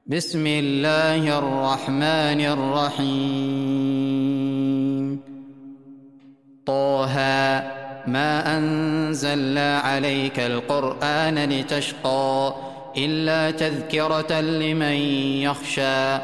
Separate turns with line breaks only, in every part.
بسم الله الرحمن الرحيم. طه ما أنزلنا عليك القرآن لتشقى إلا تذكرة لمن يخشى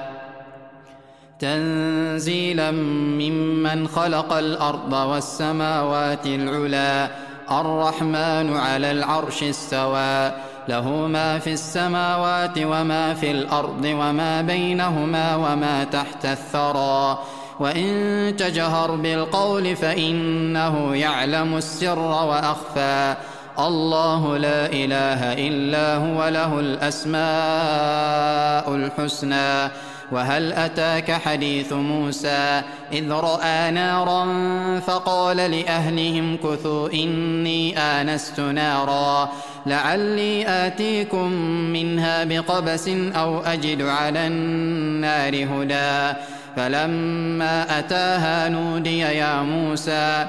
تنزيلا ممن خلق الأرض والسماوات العلى الرحمن على العرش استوى له ما في السماوات وما في الأرض وما بينهما وما تحت الثرى وإن تجهر بالقول فإنه يعلم السر وأخفى الله لا إله إلا هو له الأسماء الحسنى. وهل أتاك حديث موسى إذ رأى نارا فقال لأهلهم كثوا إني آنست نارا لعلي آتيكم منها بقبس أو أجد على النار هدى فلما أتاها نودي يا موسى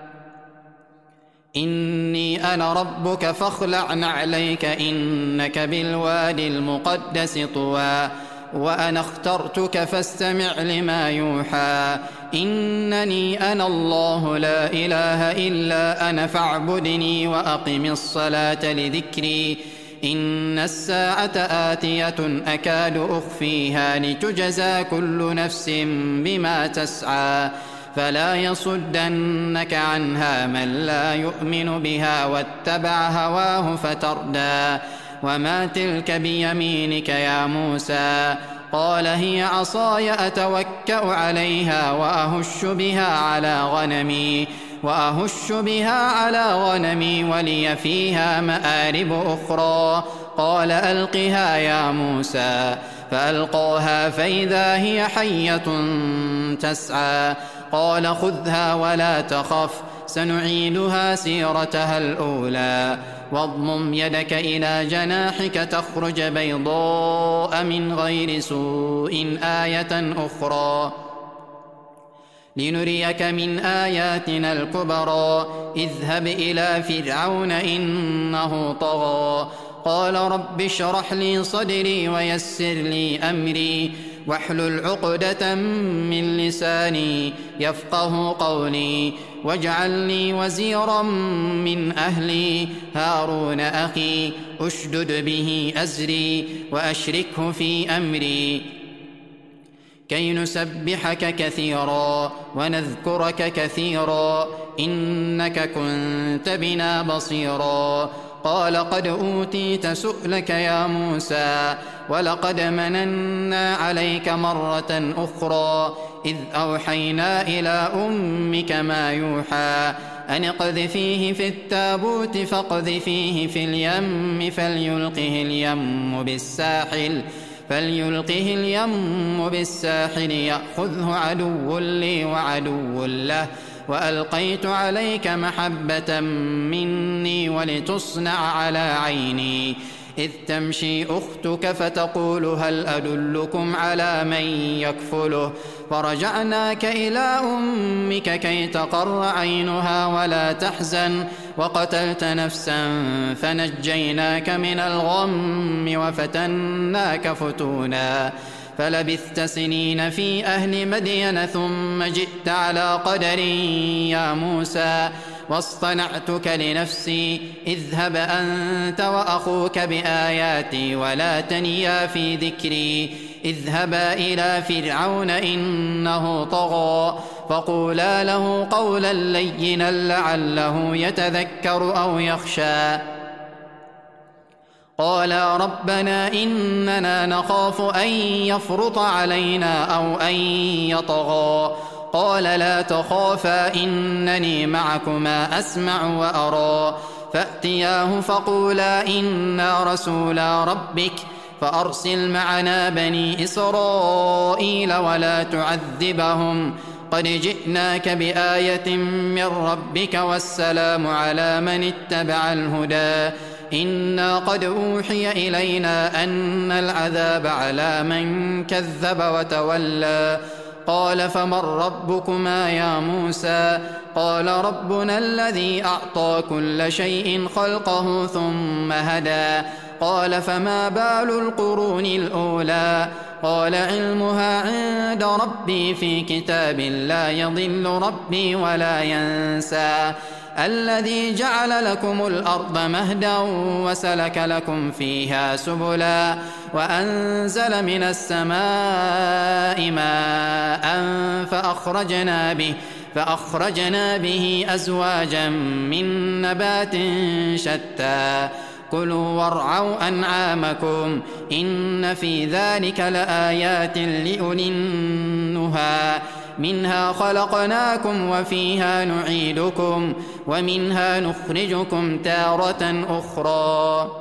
إني أنا ربك فاخلع نعليك إنك بالوادي المقدس طوى وأنا اخترتك فاستمع لما يوحى إنني أنا الله لا إله إلا أنا فاعبدني وأقم الصلاة لذكري إن الساعة آتية أكاد أخفيها لتجزى كل نفس بما تسعى فلا يصدنك عنها من لا يؤمن بها واتبع هواه فتردى وما تلك بيمينك يا موسى قال هي عصاي أتوكأ عليها وأهش بها على غنمي ولي فيها مآرب أخرى قال ألقها يا موسى فألقاها فإذا هي حية تسعى قال خذها ولا تخف سنعيدها سيرتها الأولى واضمم يدك إلى جناحك تخرج بيضاء من غير سوء آية أخرى لنريك من آياتنا الكبرى اذهب إلى فرعون إنه طغى قال رب اشرح لي صدري ويسر لي أمري واحلل عقدة من لساني يفقه قولي واجعل لي وزيرا من أهلي هارون أخي أشدد به أزري وأشركه في أمري كي نسبحك كثيرا ونذكرك كثيرا إنك كنت بنا بصيرا قال قد أوتيت سؤلك يا موسى ولقد مننا عليك مرة أخرى إذ أوحينا إلى أمك ما يوحى أن اقذفيه في التابوت فاقذفيه في اليم فليلقه اليم بالساحل يأخذه عدو لي وعدو له وألقيت عليك محبة مني ولتصنع على عيني إذ تمشي أختك فتقول هل أدلكم على من يكفله فرجعناك إلى أمك كي تقر عينها ولا تحزن وقتلت نفسا فنجيناك من الغم وفتناك فتونا فلبثت سنين في أهل مدين ثم جئت على قدر يا موسى واصطنعتك لنفسي اذهب أنت وأخوك بآياتي ولا تنيا في ذكري اذهبا إلى فرعون إنه طغى فقولا له قولا لينا لعله يتذكر أو يخشى قالا ربنا إننا نخاف أن يفرط علينا أو أن يطغى قال لا تخافا إنني معكما أسمع وأرى فأتياه فقولا إنا رسولا ربك فأرسل معنا بني إسرائيل ولا تعذبهم قد جئناك بآية من ربك والسلام على من اتبع الهدى إنا قد أوحي إلينا أن العذاب على من كذب وتولى قال فمن ربكما يا موسى قال ربنا الذي أعطى كل شيء خلقه ثم هدى قال فما بال القرون الأولى قال علمها عند ربي في كتاب لا يضل ربي ولا ينسى الذي جعل لكم الأرض مهدا وسلك لكم فيها سبلا وأنزل من السماء ماء فأخرجنا به أزواجا من نبات شتى كلوا وارعوا أنعامكم إن في ذلك لآيات لأولي النهى منها خلقناكم وفيها نعيدكم ومنها نخرجكم تارة أخرى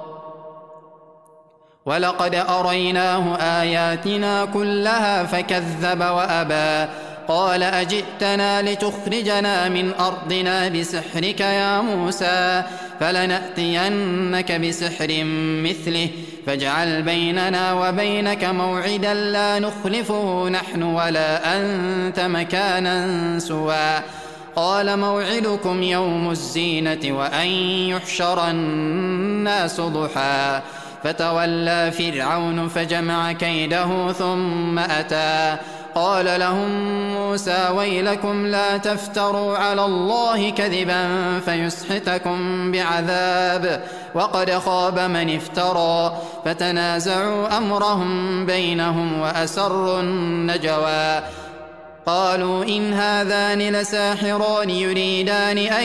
ولقد أريناه آياتنا كلها فكذب وأبى قال أجئتنا لتخرجنا من أرضنا بسحرك يا موسى فلنأتينك بسحر مثله فاجعل بيننا وبينك موعدا لا نخلفه نحن ولا أنت مكانا سوى قال موعدكم يوم الزينة وأن يحشر الناس ضحى فتولى فرعون فجمع كيده ثم أتى قال لهم موسى ويلكم لا تفتروا على الله كذبا فيسحتكم بعذاب وقد خاب من افترى فتنازعوا أمرهم بينهم وأسروا النجوى قالوا إن هذان لساحران يريدان أن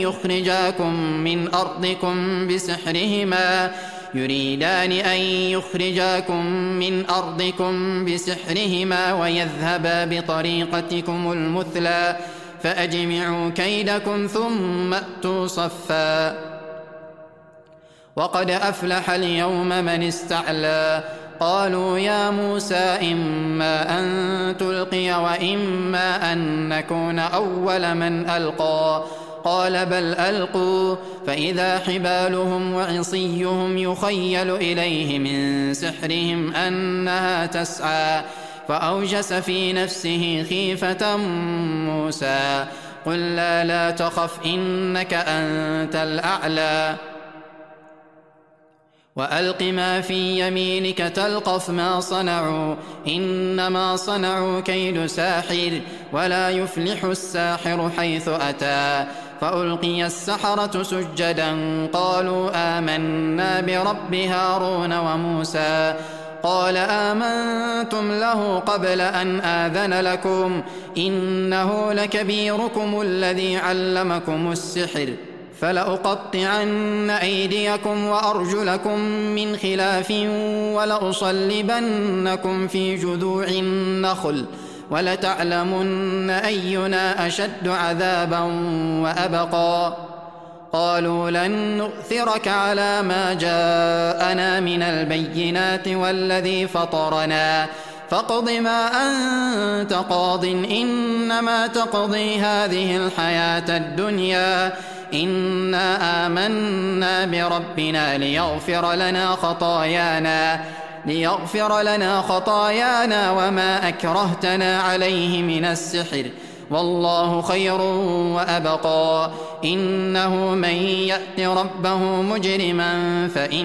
يخرجاكم من أرضكم بسحرهما ويذهبا بطريقتكم المثلى فأجمعوا كيدكم ثم أتوا صفا وقد أفلح اليوم من استعلى قالوا يا موسى إما أن تلقي وإما أن نكون أول من ألقى قال بل ألقوا فإذا حبالهم وعصيهم يخيل إليه من سحرهم أنها تسعى فأوجس في نفسه خيفة موسى قل لا تخف إنك أنت الأعلى وألق ما في يمينك تلقف ما صنعوا إنما صنعوا كيد ساحر ولا يفلح الساحر حيث أتى فألقي السحرة سجدا قالوا آمنا برب هارون وموسى قال آمنتم له قبل أن آذن لكم إنه لكبيركم الذي علمكم السحر فلأقطعن أيديكم وأرجلكم من خلاف ولأصلبنكم في جذوع النخل ولتعلمن أينا أشد عذابا وأبقى قالوا لن نؤثرك على ما جاءنا من البينات والذي فطرنا فاقض ما أنت قاض إنما تقضي هذه الحياة الدنيا إنا آمنا بربنا ليغفر لنا خطايانا وما أكرهتنا عليه من السحر والله خير وأبقى إنه من يأت ربه مجرما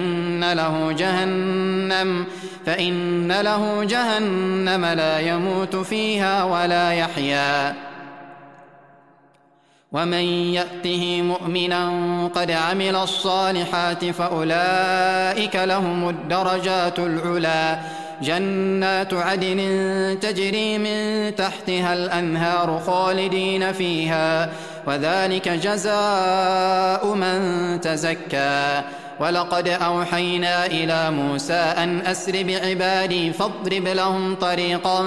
فإن له جهنم لا يموت فيها ولا يحيا ومن يأته مؤمنا قد عمل الصالحات فأولئك لهم الدرجات العلى جنات عدن تجري من تحتها الأنهار خالدين فيها وذلك جزاء من تزكى ولقد أوحينا إلى موسى أن أسر بعبادي فاضرب لهم طريقا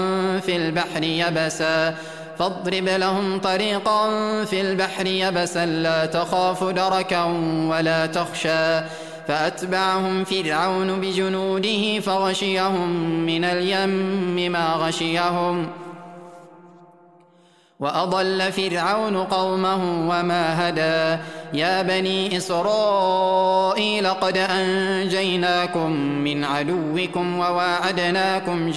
في البحر يبسا لا تخاف دركا ولا تخشى فأتبعهم فرعون بجنوده فغشيهم من اليم ما غشيهم وأضل فرعون قومه وما هدى يا بني إسرائيل قد أنجيناكم من عدوكم وواعدناكم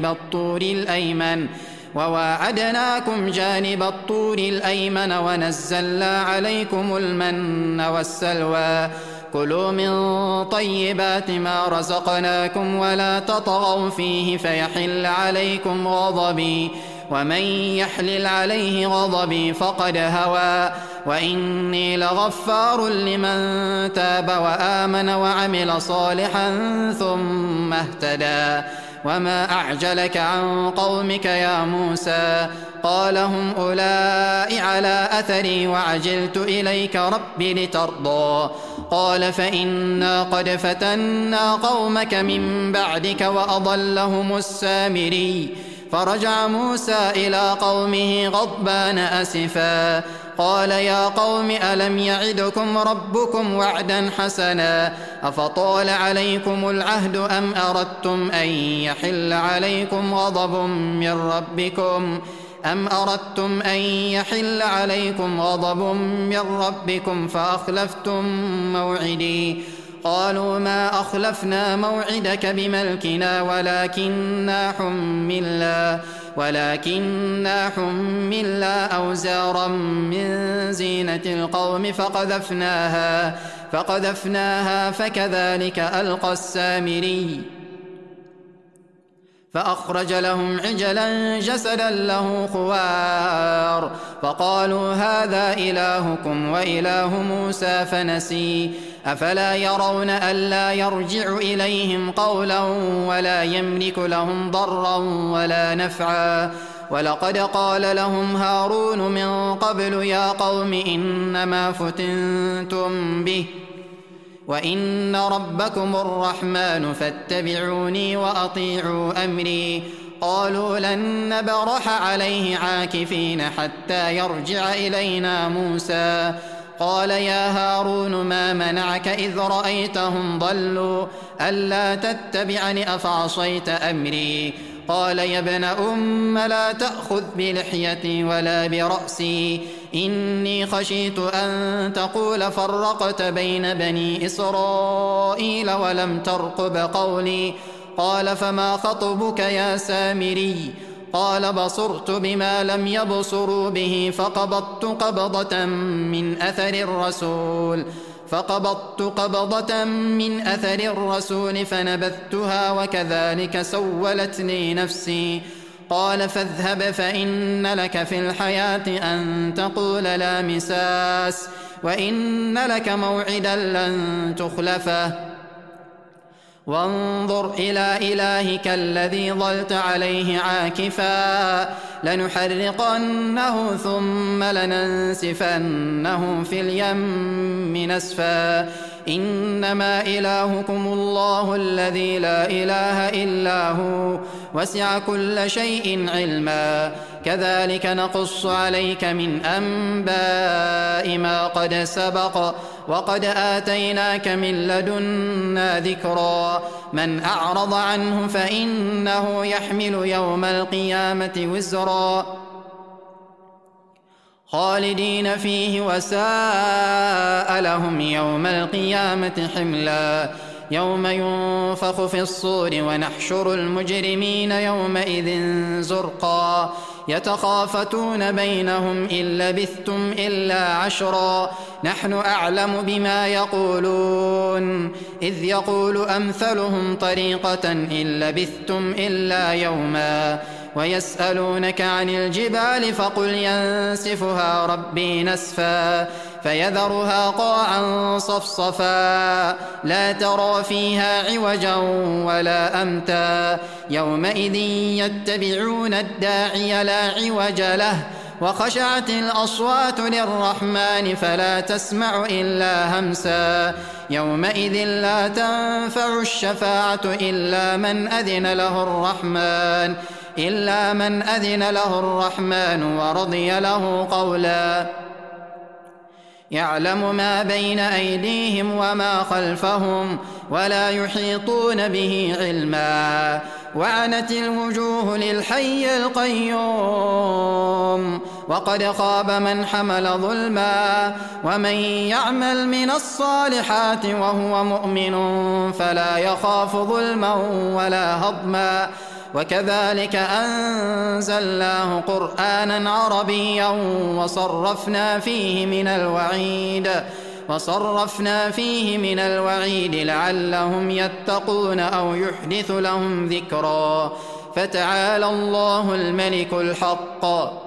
جانب الطور الأيمن ونزلنا عليكم المن والسلوى كلوا من طيبات ما رزقناكم ولا تطغوا فيه فيحل عليكم غضبي، ومن يحلل عليه غضبي فقد هوى، وإني لغفار لمن تاب وآمن وعمل صالحا ثم اهتدى. وما أعجلك عن قومك يا موسى؟ قال هم أولئك على أثري وعجلت إليك رب لترضى. قال فإنا قد فتنا قومك من بعدك وأضلهم السامري. فرجع موسى إلى قومه غضبان أسفا قال يا قوم ألم يعدكم ربكم وعدا حسنا أفطال عليكم العهد أم أردتم أن يحل عليكم غضب من ربكم فأخلفتم موعدي. قالوا ما أخلفنا موعدك بملكنا ولكننا حملنا أوزارا من زينة القوم فقذفناها فكذلك ألقى السامري. فأخرج لهم عجلا جسدا له خوار فقالوا هذا إلهكم وإله موسى فنسي. أفلا يرون ألا يرجع إليهم قولا ولا يملك لهم ضرا ولا نفعا. ولقد قال لهم هارون من قبل يا قوم إنما فتنتم به وإن ربكم الرحمن فاتبعوني وأطيعوا أمري. قالوا لن نبرح عليه عاكفين حتى يرجع إلينا موسى. قال يا هارون ما منعك إذ رأيتهم ضلوا ألا تتبعني أفعصيت أمري؟ قال يا ابن أم لا تأخذ بلحيتي ولا برأسي إني خشيت أن تقول فرقت بين بني إسرائيل ولم ترقب قولي. قال فما خطبك يا سامري؟ قال بصرت بما لم يبصروا به فقبضت قبضة من أثر الرسول فنبذتها وكذلك سولت لي نفسي. قال فاذهب فإن لك في الحياة أن تقول لا مساس وإن لك موعدا لن تخلفه وانظر إلى إلهك الذي ظلت عليه عاكفا لنحرقنه ثم لننسفنه في اليم نسفا. إنما إلهكم الله الذي لا إله إلا هو وسع كل شيء علما. كذلك نقص عليك من أنباء ما قد سبق وقد آتيناك من لدنا ذكرا. من أعرض عنه فإنه يحمل يوم القيامة وزرا خالدين فيه وساء لهم يوم القيامة حملا. يوم ينفخ في الصور ونحشر المجرمين يومئذ زرقا يتخافتون بينهم إن لبثتم إلا عشرا نحن أعلم بما يقولون إذ يقول أمثلهم طريقة إن لبثتم إلا يوما. ويسألونك عن الجبال فقل ينسفها ربي نسفا فيذرها قاعا صفصفا لا ترى فيها عوجا ولا أمتا. يومئذ يتبعون الداعي لا عوج له وخشعت الأصوات للرحمن فلا تسمع إلا همسا. يومئذ لا تنفع الشفاعة إلا من أذن له الرحمن ورضي له قولا. يعلم ما بين أيديهم وما خلفهم ولا يحيطون به علما. وعنت الوجوه للحي القيوم وقد خاب من حمل ظلما. ومن يعمل من الصالحات وهو مؤمن فلا يخاف ظلما ولا هضما. وكذلك أنزلناه قرآنا عربيا وصرفنا فيه من الوعيد وصرفنا فيه من الوعيد لعلهم يتقون أو يحدث لهم ذكرا. فتعالى الله الملك الحق.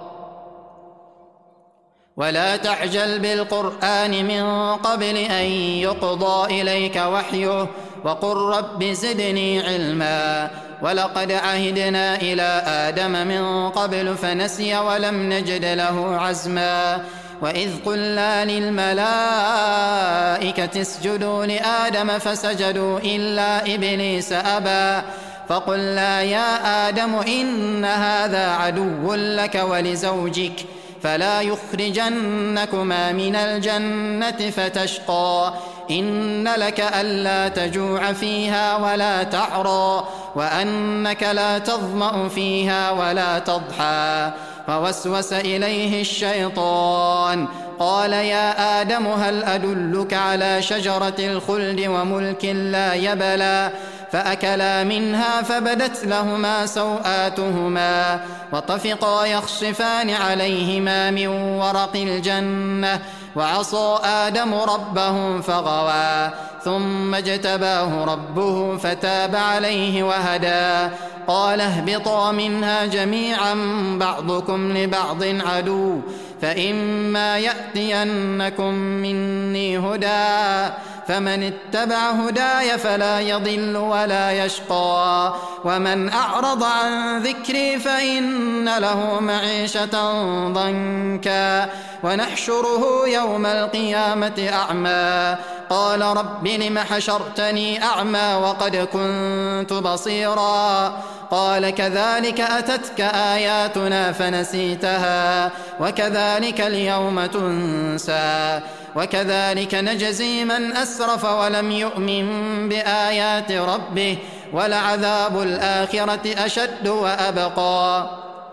ولا تعجل بالقرآن من قبل أن يقضى إليك وحيه وقل رب زدني علما. ولقد عهدنا إلى آدم من قبل فنسي ولم نجد له عزما. وإذ قلنا للملائكة اسجدوا لآدم فسجدوا إلا إبليس أبى. فقلنا يا آدم إن هذا عدو لك ولزوجك فلا يخرجنكما من الجنة فتشقى. إن لك ألا تجوع فيها ولا تعرى وأنك لا تظمأ فيها ولا تضحى. فوسوس إليه الشيطان قال يا آدم هل أدلك على شجرة الخلد وملك لا يبلى. فأكلا منها فبدت لهما سوآتهما وطفقا يخصفان عليهما من ورق الجنة. وعصى آدم ربه فغوى ثم اجتباه ربه فتاب عليه وهدى. قال اهبطا منها جميعا بعضكم لبعض عدو فإما يأتينكم مني هدى فمن اتبع هداي فلا يضل ولا يشقى. ومن أعرض عن ذكري فإن له معيشة ضنكا ونحشره يوم القيامة أعمى. قال رب لم حشرتني أعمى وقد كنت بصيرا. قال كذلك أتتك آياتنا فنسيتها وكذلك اليوم تنسى. وكذلك نجزي من أسرف ولم يؤمن بآيات ربه ولعذاب الآخرة أشد وأبقى.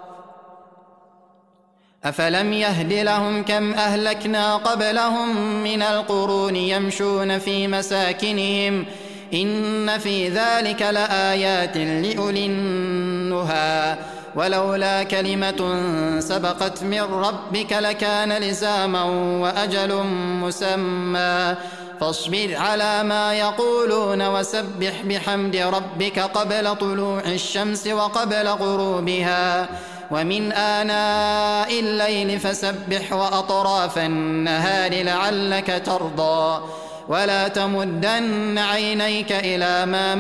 أفلم يهد لهم كم أهلكنا قبلهم من القرون يمشون في مساكنهم إن في ذلك لآيات لأولي النهى. ولولا كلمة سبقت من ربك لكان لزاما وأجل مسمى. فاصبر على ما يقولون وسبح بحمد ربك قبل طلوع الشمس وقبل غروبها ومن آناء الليل فسبح وأطراف النهار لعلك ترضى. ولا تمدن عينيك إلى ما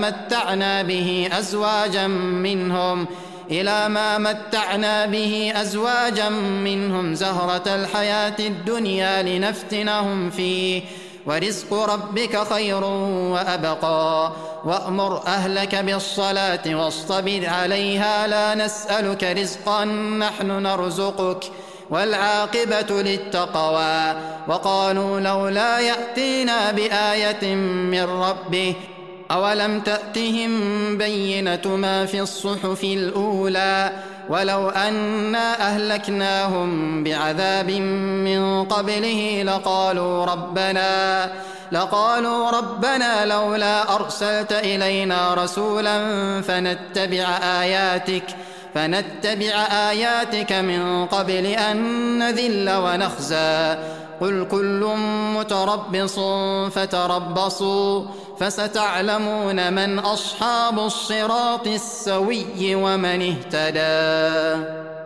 متعنا به أزواجا منهم زهرة الحياة الدنيا لنفتنهم فيه ورزق ربك خير وأبقى. وأمر أهلك بالصلاة واصطبر عليها لا نسألك رزقا نحن نرزقك والعاقبة للتقوى. وقالوا لولا يأتينا بآية من ربه أولم تأتهم بينة ما في الصحف الأولى. ولو أنا أهلكناهم بعذاب من قبله لقالوا ربنا لولا أرسلت إلينا رسولا فنتبع آياتك من قبل أن نذل ونخزى. قل كل متربص فتربصوا فستعلمون من أصحاب الصراط السوي ومن اهتدى.